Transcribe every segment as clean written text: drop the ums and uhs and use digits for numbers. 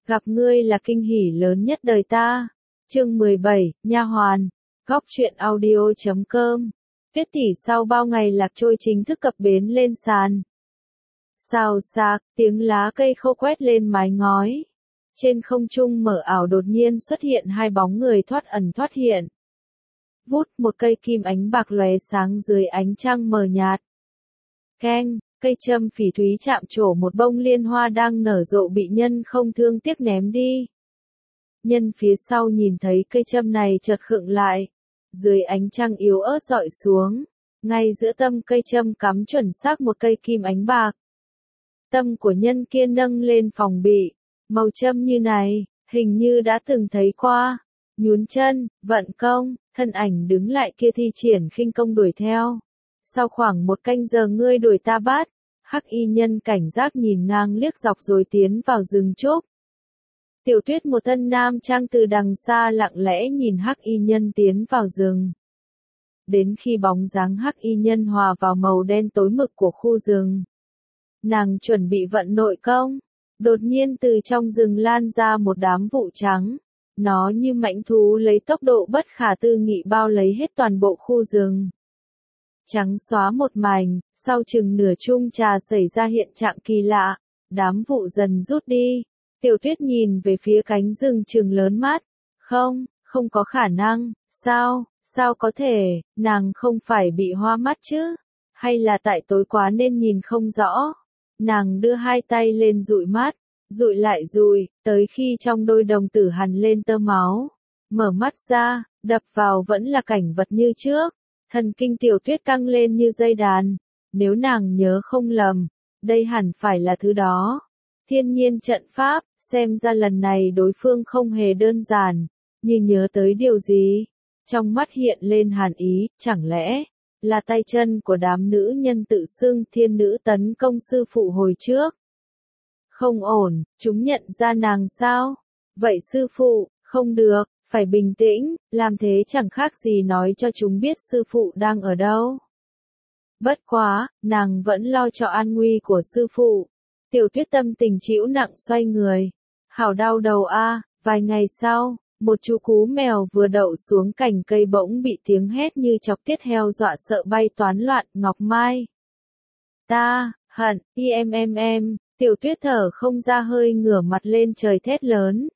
gặp ngươi là kinh hỉ lớn nhất đời ta. Chương 17, Nha hoàn. Góc truyện audio.com. Tiết tỷ sau bao ngày lạc trôi chính thức cập bến lên sàn. Xào xạc, tiếng lá cây khô quét lên mái ngói. Trên không trung mở ảo đột nhiên xuất hiện hai bóng người thoát ẩn thoát hiện. Vút, một cây kim ánh bạc lóe sáng dưới ánh trăng mờ nhạt. Keng, cây châm phỉ thúy chạm trổ một bông liên hoa đang nở rộ bị nhân không thương tiếc ném đi. Nhân phía sau nhìn thấy cây châm này chợt khựng lại. Dưới ánh trăng yếu ớt dọi xuống, ngay giữa tâm cây châm cắm chuẩn xác một cây kim ánh bạc. Tâm của nhân kia nâng lên phòng bị, màu châm như này, hình như đã từng thấy qua. Nhún chân, vận công, thân ảnh đứng lại kia thi triển khinh công đuổi theo. Sau khoảng một canh giờ ngươi đuổi ta bắt, hắc y nhân cảnh giác nhìn ngang liếc dọc rồi tiến vào rừng trúc. Tiểu Tuyết một thân nam trang từ đằng xa lặng lẽ nhìn hắc y nhân tiến vào rừng. Đến khi bóng dáng hắc y nhân hòa vào màu đen tối mực của khu rừng, nàng chuẩn bị vận nội công, đột nhiên từ trong rừng lan ra một đám vụ trắng. Nó như mãnh thú lấy tốc độ bất khả tư nghị bao lấy hết toàn bộ khu rừng. Trắng xóa một mảnh, sau chừng nửa chung trà xảy ra hiện trạng kỳ lạ, đám vụ dần rút đi. Tiểu Tuyết nhìn về phía cánh rừng trừng lớn mắt. Không có khả năng, sao có thể, nàng không phải bị hoa mắt chứ? Hay là tại tối quá nên nhìn không rõ? Nàng đưa hai tay lên dụi mắt, dụi lại dụi, tới khi trong đôi đồng tử hằn lên tơ máu. Mở mắt ra, đập vào vẫn là cảnh vật như trước. Thần kinh Tiểu Tuyết căng lên như dây đàn. Nếu nàng nhớ không lầm, đây hẳn phải là thứ đó. Thiên nhiên trận pháp, xem ra lần này đối phương không hề đơn giản. Như nhớ tới điều gì? Trong mắt hiện lên hàn ý, chẳng lẽ là tay chân của đám nữ nhân tự xưng thiên nữ tấn công sư phụ hồi trước? Không ổn, chúng nhận ra nàng sao? Vậy sư phụ, không được, phải bình tĩnh, làm thế chẳng khác gì nói cho chúng biết sư phụ đang ở đâu. Bất quá, nàng vẫn lo cho an nguy của sư phụ. Tiểu Tuyết tâm tình chịu nặng xoay người. Hảo đau đầu a. Vài ngày sau, một chú cú mèo vừa đậu xuống cành cây bỗng bị tiếng hét như chọc tiết heo dọa sợ bay toán loạn. Ngọc Mai. Ta, hận, em. Tiểu Tuyết thở không ra hơi ngửa mặt lên trời thét lớn.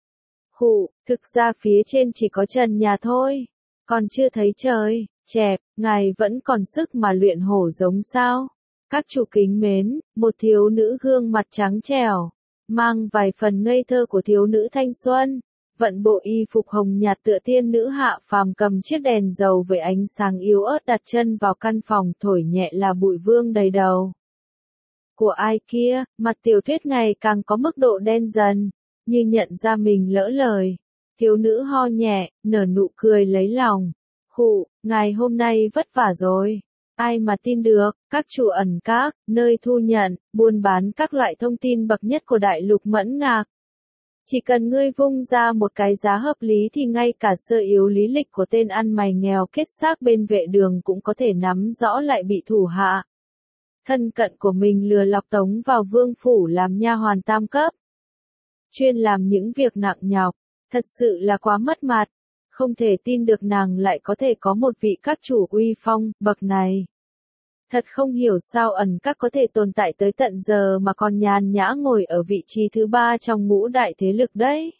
Khụ, thực ra phía trên chỉ có trần nhà thôi. Còn chưa thấy trời, chẹp, ngài vẫn còn sức mà luyện hổ giống sao? Các chủ kính mến, một thiếu nữ gương mặt trắng trẻo, mang vài phần ngây thơ của thiếu nữ thanh xuân, vận bộ y phục hồng nhạt tựa tiên nữ hạ phàm cầm chiếc đèn dầu với ánh sáng yếu ớt đặt chân vào căn phòng thổi nhẹ là bụi vương đầy đầu. Của ai kia, mặt Tiểu Tuyết ngày càng có mức độ đen dần, như nhận ra mình lỡ lời. Thiếu nữ ho nhẹ, nở nụ cười lấy lòng. Khụ, ngài hôm nay vất vả rồi. Ai mà tin được, các chủ ẩn các, nơi thu nhận, buôn bán các loại thông tin bậc nhất của đại lục Mẫn Ngạc. Chỉ cần ngươi vung ra một cái giá hợp lý thì ngay cả sơ yếu lý lịch của tên ăn mày nghèo kết xác bên vệ đường cũng có thể nắm rõ lại bị thủ hạ. Thân cận của mình lừa lọc tống vào vương phủ làm nha hoàn tam cấp. Chuyên làm những việc nặng nhọc, thật sự là quá mất mặt. Không thể tin được nàng lại có thể có một vị các chủ uy phong, bậc này. Thật không hiểu sao ẩn các có thể tồn tại tới tận giờ mà còn nhàn nhã ngồi ở vị trí thứ 3 trong ngũ đại thế lực đấy.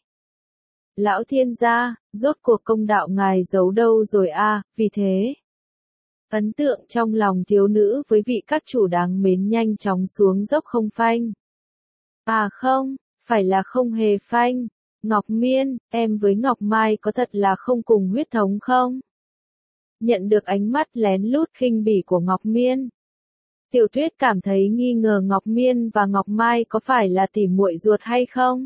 Lão thiên gia, rốt cuộc công đạo ngài giấu đâu rồi a? Vì thế, ấn tượng trong lòng thiếu nữ với vị các chủ đáng mến nhanh chóng xuống dốc không phanh. À không, phải là không hề phanh. Ngọc Miên, em với Ngọc Mai có thật là không cùng huyết thống không? Nhận được ánh mắt lén lút khinh bỉ của Ngọc Miên, Tiểu Tuyết cảm thấy nghi ngờ Ngọc Miên và Ngọc Mai có phải là tỉ muội ruột hay không?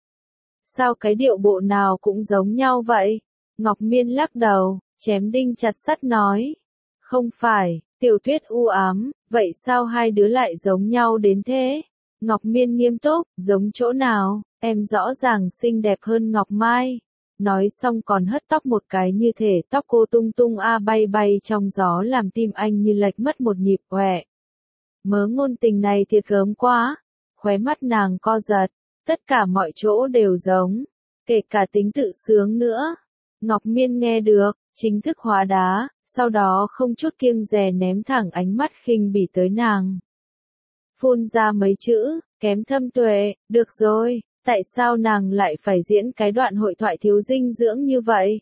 Sao cái điệu bộ nào cũng giống nhau vậy? Ngọc Miên lắc đầu, chém đinh chặt sắt nói. Không phải, Tiểu Tuyết u ám, vậy sao hai đứa lại giống nhau đến thế? Ngọc Miên nghiêm túc, giống chỗ nào? Em rõ ràng xinh đẹp hơn Ngọc Mai. Nói xong còn hất tóc một cái như thể tóc cô tung tung bay bay trong gió làm tim anh như lệch mất một nhịp quẹ. Mớ ngôn tình này thiệt gớm quá. Khóe mắt nàng co giật. Tất cả mọi chỗ đều giống, kể cả tính tự sướng nữa. Ngọc Miên nghe được, chính thức hóa đá, sau đó không chút kiêng dè ném thẳng ánh mắt khinh bỉ tới nàng. Phun ra mấy chữ, kém thâm tuệ, được rồi, tại sao nàng lại phải diễn cái đoạn hội thoại thiếu dinh dưỡng như vậy?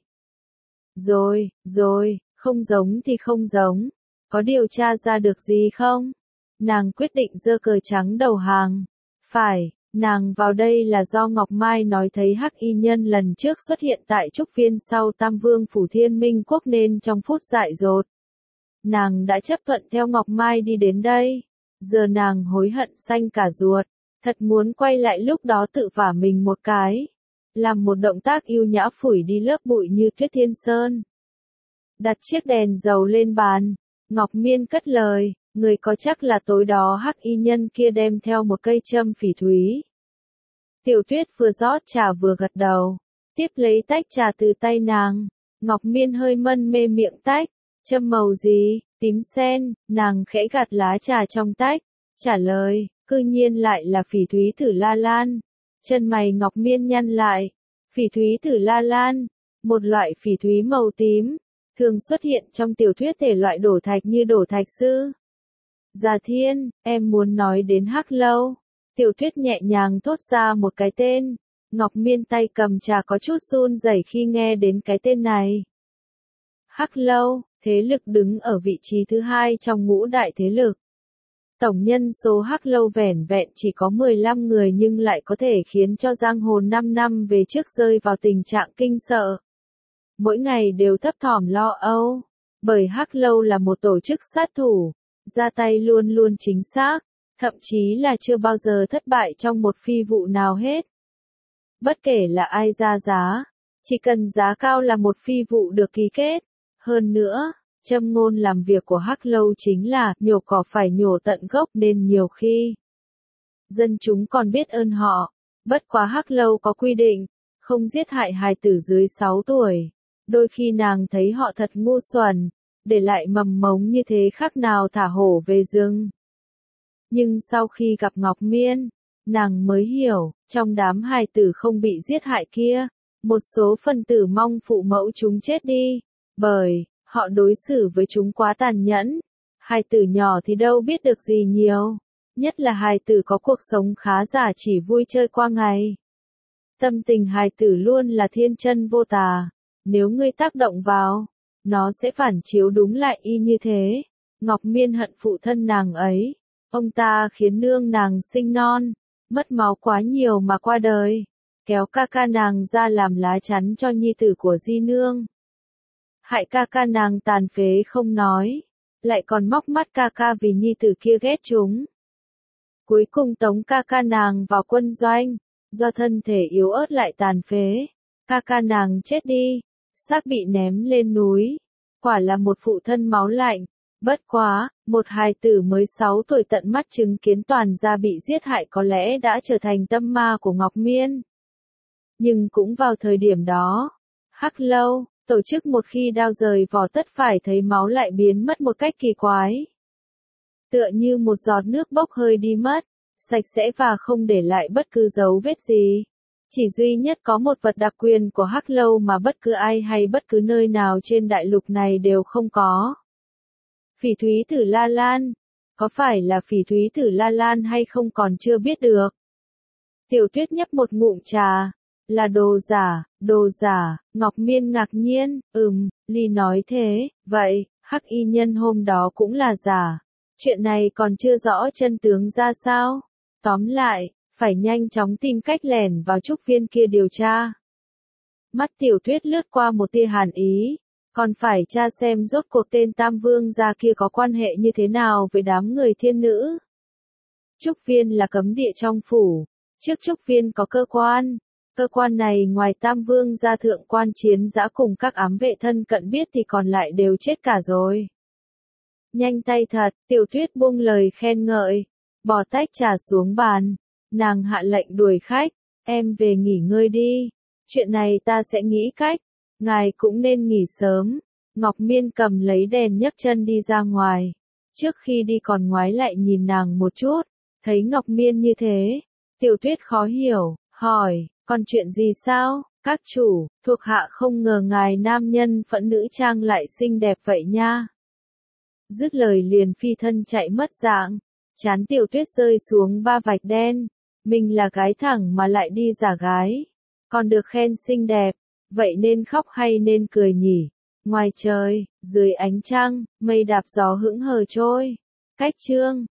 Rồi, không giống thì không giống, có điều tra ra được gì không? Nàng quyết định giơ cờ trắng đầu hàng. Phải, nàng vào đây là do Ngọc Mai nói thấy Hắc Y Nhân lần trước xuất hiện tại trúc viên sau Tam Vương Phủ Thiên Minh Quốc nên trong phút dại dột. Nàng đã chấp thuận theo Ngọc Mai đi đến đây. Giờ nàng hối hận xanh cả ruột, thật muốn quay lại lúc đó tự vả mình một cái. Làm một động tác yêu nhã phủi đi lớp bụi như tuyết thiên sơn. Đặt chiếc đèn dầu lên bàn, Ngọc Miên cất lời, người có chắc là tối đó Hắc Y Nhân kia đem theo một cây châm phỉ thúy. Tiểu Tuyết vừa rót trà vừa gật đầu, tiếp lấy tách trà từ tay nàng. Ngọc Miên hơi mân mê miệng tách, châm màu gì, tím sen, nàng khẽ gạt lá trà trong tách, trả lời, cư nhiên lại là phỉ thúy Tử La Lan. Chân mày Ngọc Miên nhăn lại, phỉ thúy Tử La Lan, một loại phỉ thúy màu tím, thường xuất hiện trong tiểu thuyết thể loại đổ thạch như đổ thạch sư. Già Thiên, em muốn nói đến Hắc Lâu. Tiểu Thuyết nhẹ nhàng thốt ra một cái tên. Ngọc Miên tay cầm trà có chút run rẩy khi nghe đến cái tên này. Hắc Lâu, thế lực đứng ở vị trí thứ hai trong ngũ đại thế lực. Tổng nhân số Hắc Lâu vẻn vẹn chỉ có 15 người nhưng lại có thể khiến cho giang hồ 5 năm về trước rơi vào tình trạng kinh sợ. Mỗi ngày đều thấp thỏm lo âu, bởi Hắc Lâu là một tổ chức sát thủ, ra tay luôn luôn chính xác, thậm chí là chưa bao giờ thất bại trong một phi vụ nào hết. Bất kể là ai ra giá, chỉ cần giá cao là một phi vụ được ký kết. Hơn nữa, châm ngôn làm việc của Hắc Lâu chính là nhổ cỏ phải nhổ tận gốc nên nhiều khi dân chúng còn biết ơn họ. Bất quá Hắc Lâu có quy định, không giết hại hài tử dưới 6 tuổi. Đôi khi nàng thấy họ thật ngu xuẩn, để lại mầm mống như thế khác nào thả hổ về rừng. Nhưng sau khi gặp Ngọc Miên, nàng mới hiểu, trong đám hài tử không bị giết hại kia, một số phân tử mong phụ mẫu chúng chết đi, bởi họ đối xử với chúng quá tàn nhẫn. Hài tử nhỏ thì đâu biết được gì nhiều, nhất là hài tử có cuộc sống khá giả chỉ vui chơi qua ngày. Tâm tình hài tử luôn là thiên chân vô tà, nếu ngươi tác động vào, nó sẽ phản chiếu đúng lại y như thế. Ngọc Miên hận phụ thân nàng ấy, ông ta khiến nương nàng sinh non, mất máu quá nhiều mà qua đời, kéo ca ca nàng ra làm lá chắn cho nhi tử của di nương. Hại ca ca nàng tàn phế không nói, lại còn móc mắt ca ca vì nhi tử kia ghét chúng. Cuối cùng tống ca ca nàng vào quân doanh, do thân thể yếu ớt lại tàn phế, ca ca nàng chết đi, xác bị ném lên núi. Quả là một phụ thân máu lạnh. Bất quá, một hài tử mới 6 tuổi tận mắt chứng kiến toàn gia bị giết hại có lẽ đã trở thành tâm ma của Ngọc Miên. Nhưng cũng vào thời điểm đó, Hắc Lâu, tổ chức một khi đao rời vỏ tất phải thấy máu lại biến mất một cách kỳ quái. Tựa như một giọt nước bốc hơi đi mất, sạch sẽ và không để lại bất cứ dấu vết gì. Chỉ duy nhất có một vật đặc quyền của Hắc Lâu mà bất cứ ai hay bất cứ nơi nào trên đại lục này đều không có. Phỉ thúy Tử La Lan. Có phải là phỉ thúy Tử La Lan hay không còn chưa biết được. Tiểu Tuyết nhấp một ngụm trà. Là đồ giả, Ngọc Miên ngạc nhiên, Ly nói thế, vậy, Hắc Y Nhân hôm đó cũng là giả. Chuyện này còn chưa rõ chân tướng ra sao. Tóm lại, phải nhanh chóng tìm cách lẻn vào trúc viên kia điều tra. Mắt Tiểu Tuyết lướt qua một tia hàn ý, còn phải tra xem rốt cuộc tên Tam Vương gia kia có quan hệ như thế nào với đám người thiên nữ. Trúc viên là cấm địa trong phủ, trước trúc viên có cơ quan này ngoài Tam Vương gia thượng quan chiến dã cùng các ám vệ thân cận biết thì còn lại đều chết cả rồi. Nhanh tay thật, Tiểu Tuyết buông lời khen ngợi, bỏ tách trà xuống bàn. Nàng hạ lệnh đuổi khách, em về nghỉ ngơi đi, chuyện này ta sẽ nghĩ cách, ngài cũng nên nghỉ sớm. Ngọc Miên cầm lấy đèn nhấc chân đi ra ngoài, trước khi đi còn ngoái lại nhìn nàng một chút, thấy Ngọc Miên như thế, Tiểu Tuyết khó hiểu, hỏi, còn chuyện gì sao? Các chủ, thuộc hạ không ngờ ngài nam nhân phẫn nữ trang lại xinh đẹp vậy nha. Dứt lời liền phi thân chạy mất dạng. Trán Tiểu Tuyết rơi xuống ba vạch đen. Mình là gái thẳng mà lại đi giả gái. Còn được khen xinh đẹp. Vậy nên khóc hay nên cười nhỉ? Ngoài trời, dưới ánh trăng, mây đạp gió hững hờ trôi. Cách chương